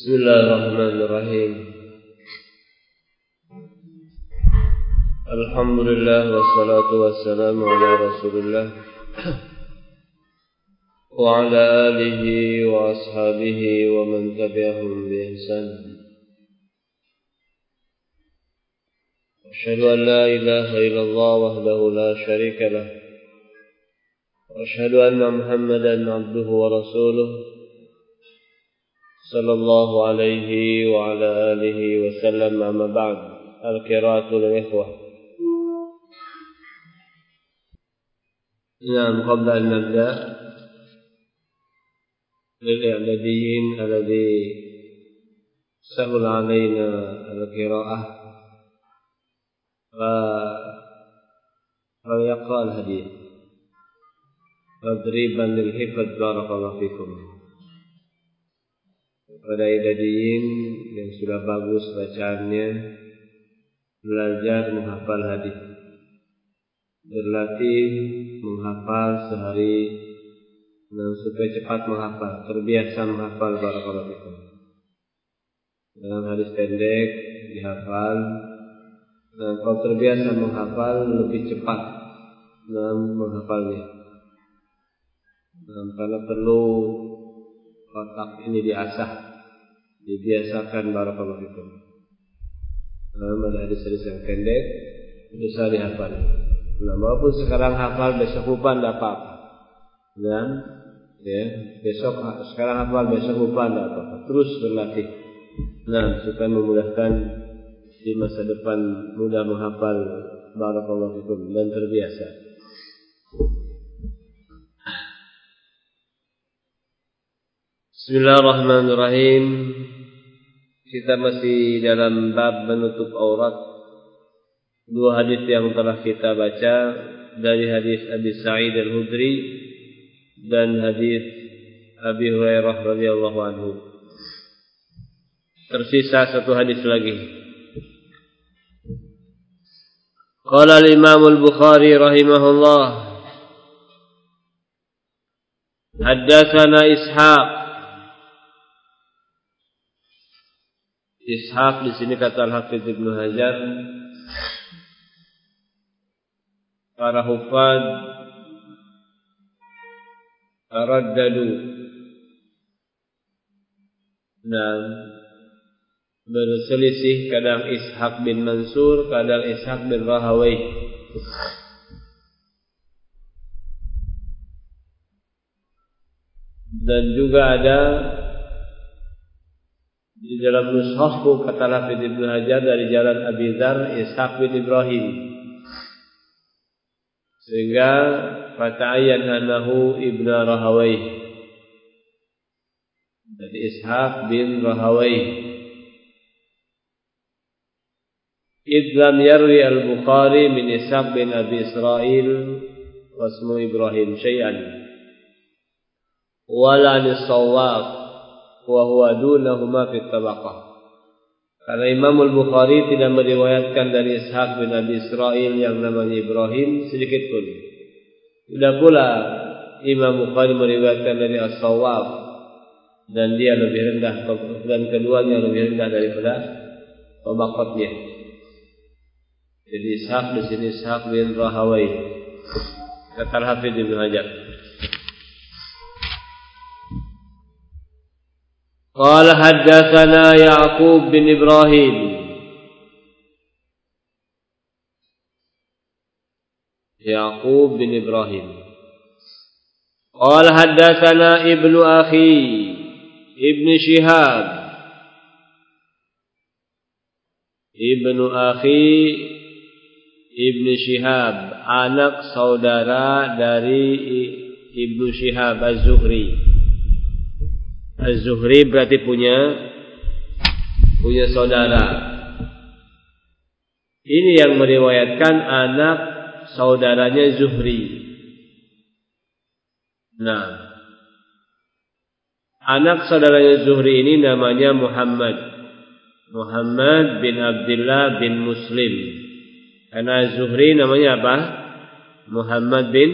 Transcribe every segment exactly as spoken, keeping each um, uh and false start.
Bismillahirrahmanirrahim. Alhamdulillah wassalatu wassalamu ala Rasulillah wa ala alihi wa ashabihi wa man tabi'ahum bi ihsan. Asyhadu an la ilaha illallah wahdahu la syarika lah. Wa asyhadu anna Muhammadan abduhu wa rasuluh sallallahu alaihi wa ala alihi wa sallam. Amma ba'd. Al-qiraatul ikhwah. Nah, qabla an nabda lil-i'dadiyyin alladhi sahula alaina al-qiraa'ah fa falyaqra al-hadith tadriban lil-hifdz. Barakallahu fikum. Pada i'dadiyyin yang sudah bagus bacaannya, belajar menghafal hadis, berlatih menghafal sehari dan supaya cepat menghafal, terbiasa menghafal. Barakallahu fikum. Dalam hadis pendek dihafal, dan kalau terbiasa menghafal lebih cepat dalam menghafalnya. Dan karena perlu otak ini diasah, dibiasakan. Barakallahu fikum. Dalam ada hadis-hadis yang pendek bisa dihafal. Nah, walaupun sekarang hafal besok lupa tidak apa-apa. Dan ya, besok sekarang hafal besok lupa tidak apa-apa. Terus berlatih. Nah, supaya memudahkan di masa depan mudah menghafal. Barakallahu fikum, dan terbiasa. Bismillahirrahmanirrahim. Kita masih dalam bab menutup aurat. Dua hadis yang telah kita baca, dari hadis Abi Sa'id Al-Khudri dan hadis Abi Hurairah radhiyallahu anhu. Tersisa satu hadis lagi. Qala al-Imam Al-Bukhari rahimahullah, haddatsana Ishaq. Ishaq di sini kata Al-Hafidz Ibnu Hajar, para hufad taraddadu dan berselisih, kadang Ishaq bin Mansur, kadang Ishaq bin Rahawayh. Dan juga ada di dalam nushahku kata Hafidz Ibnu Hajar dari jalan Abi Dzar Ishaq bin Ibrahim, sehingga fata'ayyan annahu ibnu Rahawayh, dari Ishaq bin Rahawayh. Idh lam yarwi al-Bukhari min Ishaq bin Abi Israil wasmu Ibrahim syai'an wala lis-Shawwab wa huwa dunahuma fi tabaqah. Karena Imam Al-Bukhari tidak meriwayatkan dari Ishaq bin Abi Israil yang namanya Ibrahim sedikit pun. Tidak pula Imam Bukhari meriwayatkan dari As-Shawwab, dan dia lebih rendah, dan keduanya lebih rendah daripada tabaqatnya. Jadi Ishaq di sini Ishaq bin Rahawayh, kata Al-Hafidz Ibnu Hajar. قال حدثنا يعقوب بن إبراهيم. يعقوب بن إبراهيم قال حدثنا ابن أخي ابن شهاب. ابن أخي ابن شهاب, anak saudara dari Ibnu Shihab Az-Zuhri. Az-Zuhri berarti punya punya saudara. Ini yang meriwayatkan anak saudaranya Zuhri. Nah, anak saudaranya Zuhri ini namanya Muhammad. Muhammad bin Abdullah bin Muslim. Karena Zuhri namanya apa? Muhammad bin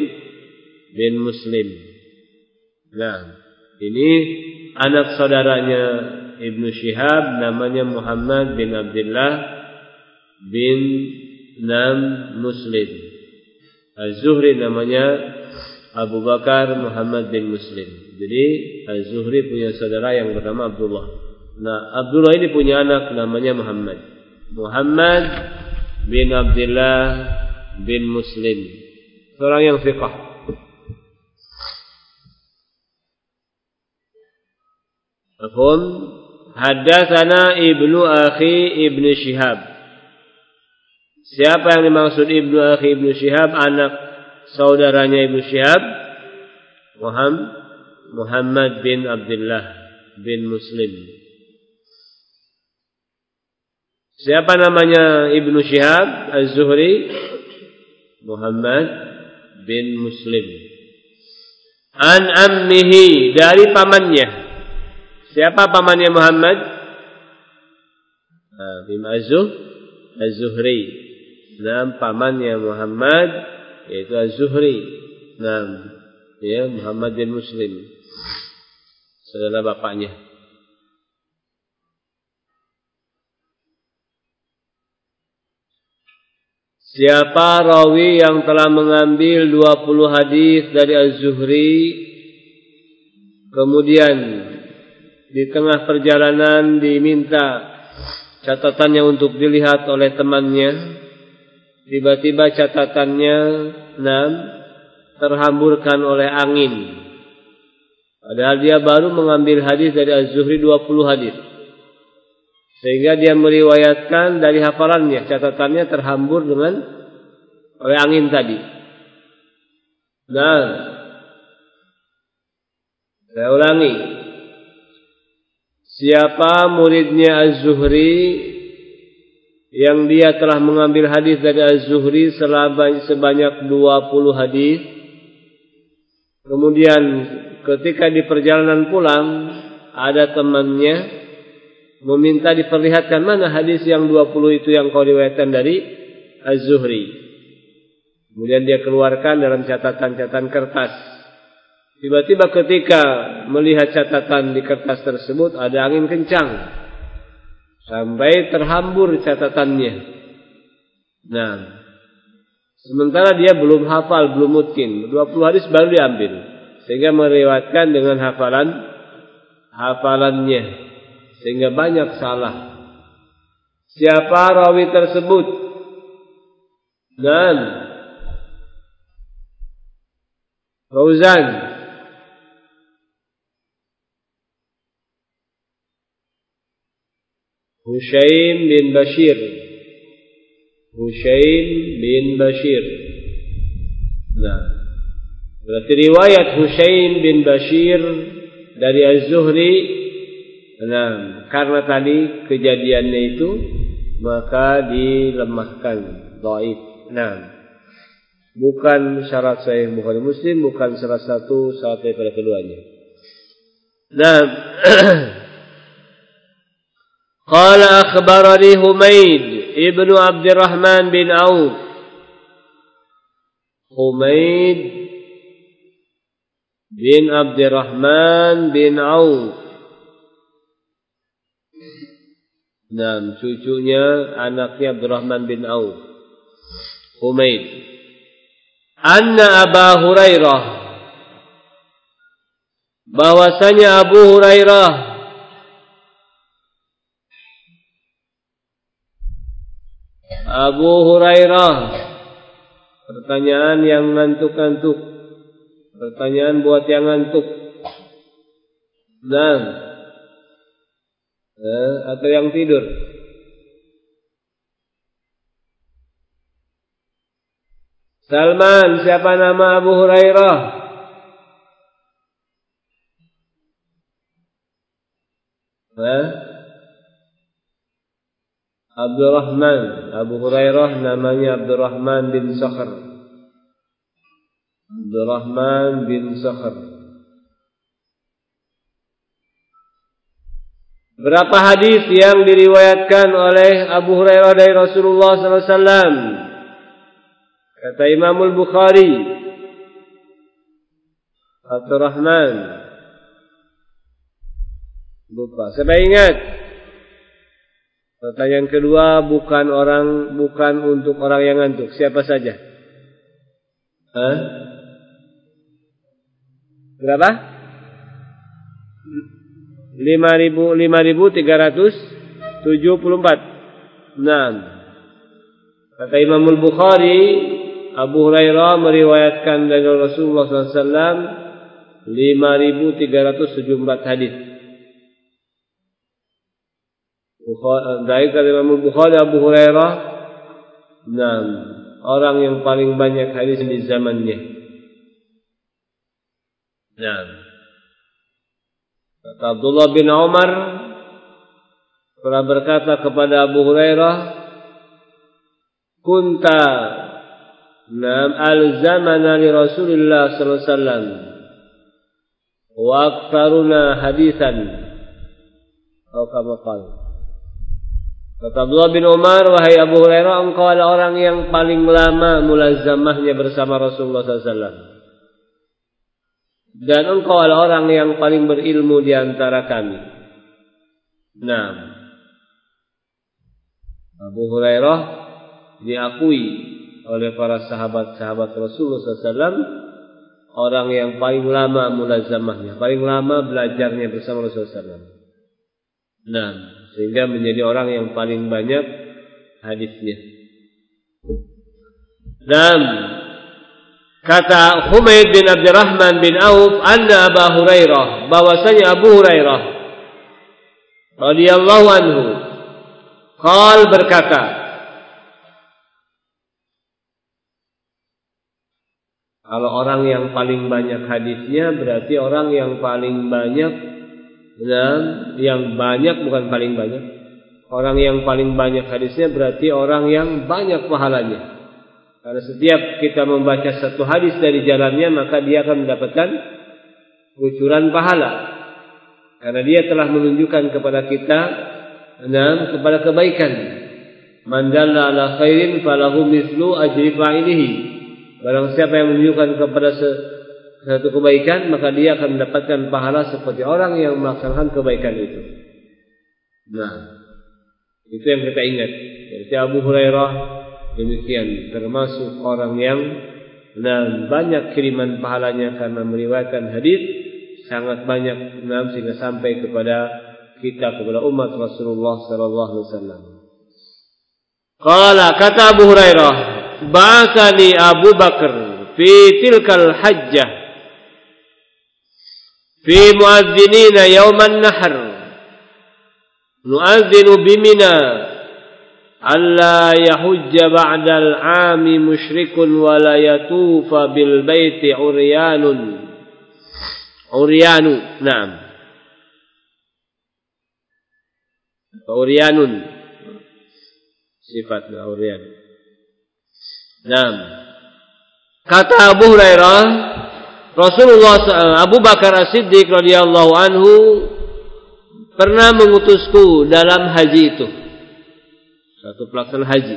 bin Muslim. Nah, ini anak saudaranya Ibnu Syihab namanya Muhammad bin Abdullah bin Nam Muslim. Az-Zuhri namanya Abu Bakar Muhammad bin Muslim. Jadi Az-Zuhri punya saudara yang bernama Abdullah. Nah, Abdullah ini punya anak namanya Muhammad. Muhammad bin Abdullah bin Muslim. Seorang yang fiqh. Afhum? Haddatsana Ibnu Akhi Ibnu Syihab. Siapa yang dimaksud Ibnu Akhi Ibnu Syihab? Anak saudaranya Ibnu Syihab, Muhammad bin Abdullah bin Muslim. Siapa namanya Ibnu Syihab Az-Zuhri? Muhammad bin Muslim. An ammihi, dari pamannya. Siapa pamannya Muhammad? Nah, bin Az-Zuhri. Nah, pamannya Muhammad yaitu Az-Zuhri. Nah, ya, Muhammad bin Muslim. Saudara bapaknya. Siapa rawi yang telah mengambil dua puluh hadis dari Az-Zuhri, kemudian di tengah perjalanan diminta catatannya untuk dilihat oleh temannya, tiba-tiba catatannya enam terhamburkan oleh angin. Padahal dia baru mengambil hadis dari Az-Zuhri dua puluh hadis. Sehingga dia meriwayatkan dari hafalannya, catatannya terhambur dengan oleh angin tadi. Nah, saya ulangi. Siapa muridnya Az-Zuhri yang dia telah mengambil hadis dari Az-Zuhri sebanyak dua puluh hadis, kemudian ketika di perjalanan pulang ada temannya meminta diperlihatkan mana hadis yang dua puluh itu yang kau riwayatkan dari Az-Zuhri. Kemudian dia keluarkan dalam catatan-catatan kertas. Tiba-tiba ketika melihat catatan di kertas tersebut ada angin kencang sampai terhambur catatannya. Nah, sementara dia belum hafal, belum mutkin, dua puluh hadis baru diambil, sehingga meriwayatkan dengan hafalan hafalannya, sehingga banyak salah. Siapa rawi tersebut? Dan Fauzan. Hushaim bin Bashir. Hushaim bin Bashir. Nah, berarti riwayat Hushaim bin Bashir dari Az-Zuhri. Nah, karena tadi kejadiannya itu maka dilemahkan, dhaif. Nah, bukan syarat Sahih Bukhari Muslim, bukan salah satu syarat daripada keduanya. Nah, qala akhbarani Humaid ibnu Abdurrahman bin Auf. Humaid bin Abdurrahman bin Auf. Nah, cucunya anaknya Abdurrahman bin Auf. Humaid. Anna Abu Hurairah, bahwasanya Abu Hurairah Abu Hurairah pertanyaan yang ngantuk-ngantuk, pertanyaan buat yang ngantuk. Nah, eh, atau yang tidur. Salman, siapa nama Abu Hurairah? Eh? Abdurrahman. Abu Hurairah namanya Abdurrahman bin Sakhr. Abdurrahman bin Sakhr. Berapa hadis yang diriwayatkan oleh Abu Hurairah dari Rasulullah sallallahu alaihi wasallam? Kata Imamul Bukhari, Abdurrahman lupa. Siapa ingat? Pertanyaan kedua bukan orang bukan untuk orang yang ngantuk. Siapa saja? Hah? Berapa? lima ribu lima ribu tiga ratus tujuh puluh empat. Naam. Kata Imam Al-Bukhari, Abu Hurairah meriwayatkan dari Rasulullah sallallahu alaihi wasallam lima ribu tiga ratus tujuh puluh empat hadis. Dari kata Imam Al-Bukhari, Abu Hurairah, naam, orang yang paling banyak hadis di zamannya. Naam. Kata Abdullah bin Umar pernah berkata kepada Abu Hurairah, "Kunta nam al-zamana li Rasulillah sallallahu alaihi wasallam wa aktsaruna hadisan." Atau kama qala. Kata Abdullah bin Umar, "Wahai Abu Hurairah, engkau adalah orang yang paling lama mulazamahnya bersama Rasulullah sallallahu alaihi wasallam. Dan engkau adalah orang yang paling berilmu di antara kami." Nah, Abu Hurairah diakui oleh para sahabat-sahabat Rasulullah sallallahu alaihi wasallam orang yang paling lama mulazamahnya, paling lama belajarnya bersama Rasulullah sallallahu alaihi wasallam. Nah, sehingga menjadi orang yang paling banyak hadisnya. Dan kata Humaid bin Abdurrahman bin Auf, anna Abu Hurairah, bahwasanya Abu Hurairah radhiyallahu anhu qal berkata, kalau orang yang paling banyak hadisnya berarti orang yang paling banyak, dan yang banyak bukan paling banyak. Orang yang paling banyak hadisnya berarti orang yang banyak pahalanya. Karena setiap kita membaca satu hadis dari jalannya, maka dia akan mendapatkan kucuran pahala. Karena dia telah menunjukkan kepada kita dan kepada kebaikan. Man dalla ala khairin falahu mislu ajri fa'ilihi. Barang siapa yang menunjukkan kepada satu kebaikan, maka dia akan mendapatkan pahala seperti orang yang melaksanakan kebaikan itu. Nah, itu yang kita ingat. Jadi Abu Hurairah demikian, termasuk orang yang dan banyak kiriman pahalanya karena meriwayatkan hadis sangat banyak, nah, sehingga sampai kepada kita, kepada umat Rasulullah sallallahu alaihi wasallam. Qala, kata Abu Hurairah, ba'atsani Abu Bakar fi tilkal hajjah fi muadzinina yauman nahr nu'adzinu bimina alla yahujja ba'dal 'ami musyrikun wa la yatufa bil baiti uryanun uryanu na'am uryanun sifatnya uryan. Na'am. Kata Abu Hurairah, Rasulullah Abu Bakar As-Siddiq radhiyallahu anhu pernah mengutusku dalam haji itu. Satu pelaksanaan haji.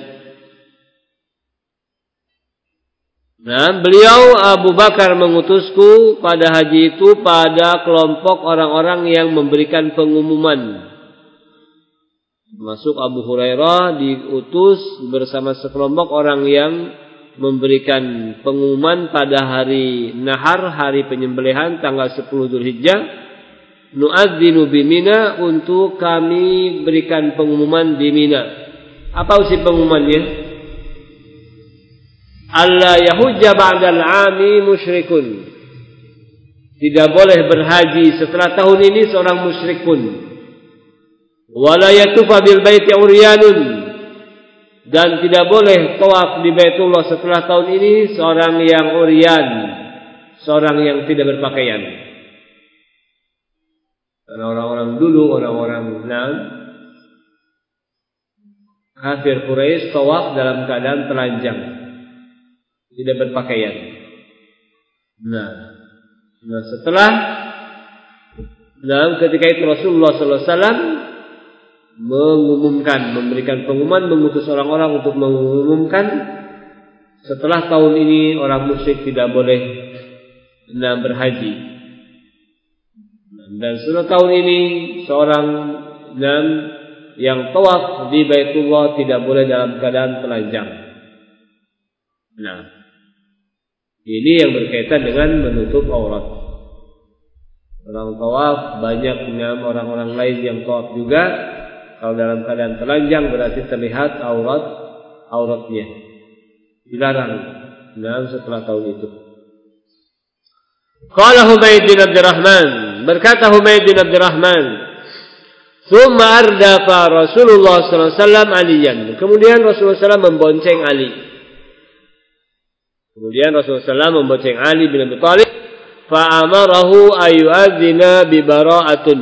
Nah, beliau Abu Bakar mengutusku pada haji itu pada kelompok orang-orang yang memberikan pengumuman. Masuk Abu Hurairah diutus bersama sekelompok orang yang memberikan pengumuman pada hari Nahar, hari penyembelihan tanggal sepuluh Dzulhijjah. Nu'adzinu bimina, untuk kami berikan pengumuman di Mina. Apa isi pengumumannya? Alla yahujja ba'dal 'ami musyrikun. Tidak boleh berhaji setelah tahun ini seorang musyrik pun. Wala yatufa bil baiti uryanun, dan tidak boleh tawaf di Baitullah setelah tahun ini seorang yang uryan, seorang yang tidak berpakaian. Karena orang-orang dulu, orang-orang Nam kafir Quraisy tawaf dalam keadaan telanjang, tidak berpakaian. Nah, nah setelah dan ketika itu Rasulullah sallallahu alaihi wasallam mengumumkan, memberikan pengumuman, mengutus orang-orang untuk mengumumkan setelah tahun ini orang musyrik tidak boleh nah, berhaji. Dan setelah tahun ini seorang dan yang tawaf di Baitullah tidak boleh dalam keadaan telanjang. Nah, ini yang berkaitan dengan menutup aurat. Orang tawaf banyak dengan orang-orang lain yang tawaf juga. Kalau dalam keadaan telanjang berarti terlihat aurat auratnya. Dilarang. Nah, setelah tahun itu. Qala Humaid bin Abdurrahman, berkata Humaid bin Abdurrahman, "Tsumma ardafa Rasulullah sallallahu alaihi wasallam Aliyan." Kemudian Rasulullah sallallahu alaihi wasallam membonceng Ali. Kemudian Rasulullah sallallahu alaihi wasallam membonceng Ali bin Abi Thalib, fa amarahu ayu'adzina bi bara'atun.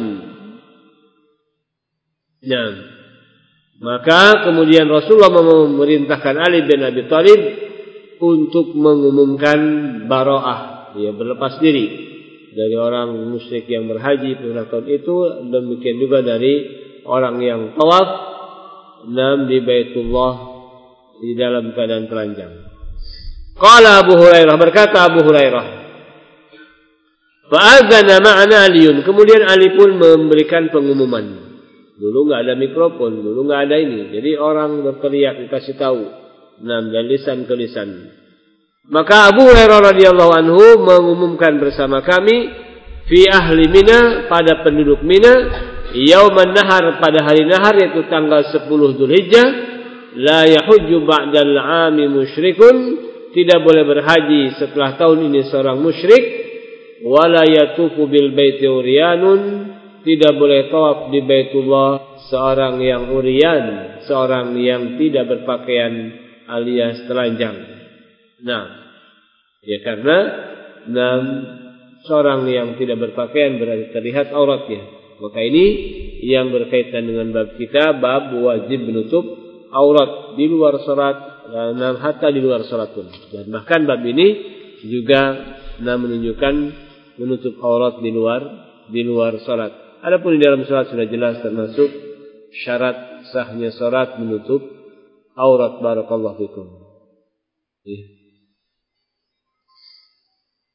Nah, maka kemudian Rasulullah memerintahkan Ali bin Abi Thalib untuk mengumumkan bara'ah. Dia berlepas diri dari orang musyrik yang berhaji pada tahun itu, demikian juga dari orang yang tawaf nam di Baitullah di dalam keadaan telanjang. Qala Abu Hurairah, berkata Abu Hurairah, fa'adzana ma'ana Aliun, kemudian Ali pun memberikan pengumuman. Dulu enggak ada mikrofon, dulu enggak ada ini. Jadi orang berteriak kasih tahu nam dari lisan ke lisan. Maka Abu Hurairah radhiyallahu anhu mengumumkan bersama kami fi ahli Mina, pada penduduk Mina, yauman nahar, pada hari nahar yaitu tanggal sepuluh Dzulhijjah, la yahujju ba'dal 'ami musyrikun, tidak boleh berhaji setelah tahun ini seorang musyrik, wala yatufu bil baiti uryanun, tidak boleh tawaf di Baitullah seorang yang uryan, seorang yang tidak berpakaian alias telanjang. Nah, ya karena enam seorang yang tidak berpakaian berarti terlihat auratnya. Maka ini yang berkaitan dengan bab kita, bab wajib menutup aurat di luar salat, dan hatta di luar salat pun. Dan bahkan bab ini juga nah menunjukkan menutup aurat di luar di luar salat. Adapun di dalam salat sudah jelas termasuk syarat sahnya salat menutup aurat. Barakallahu fikum. Ya.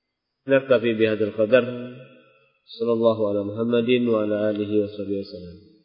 نكتفي بهذا القدر. صلى الله على محمد وعلى آله وصحبه وسلم.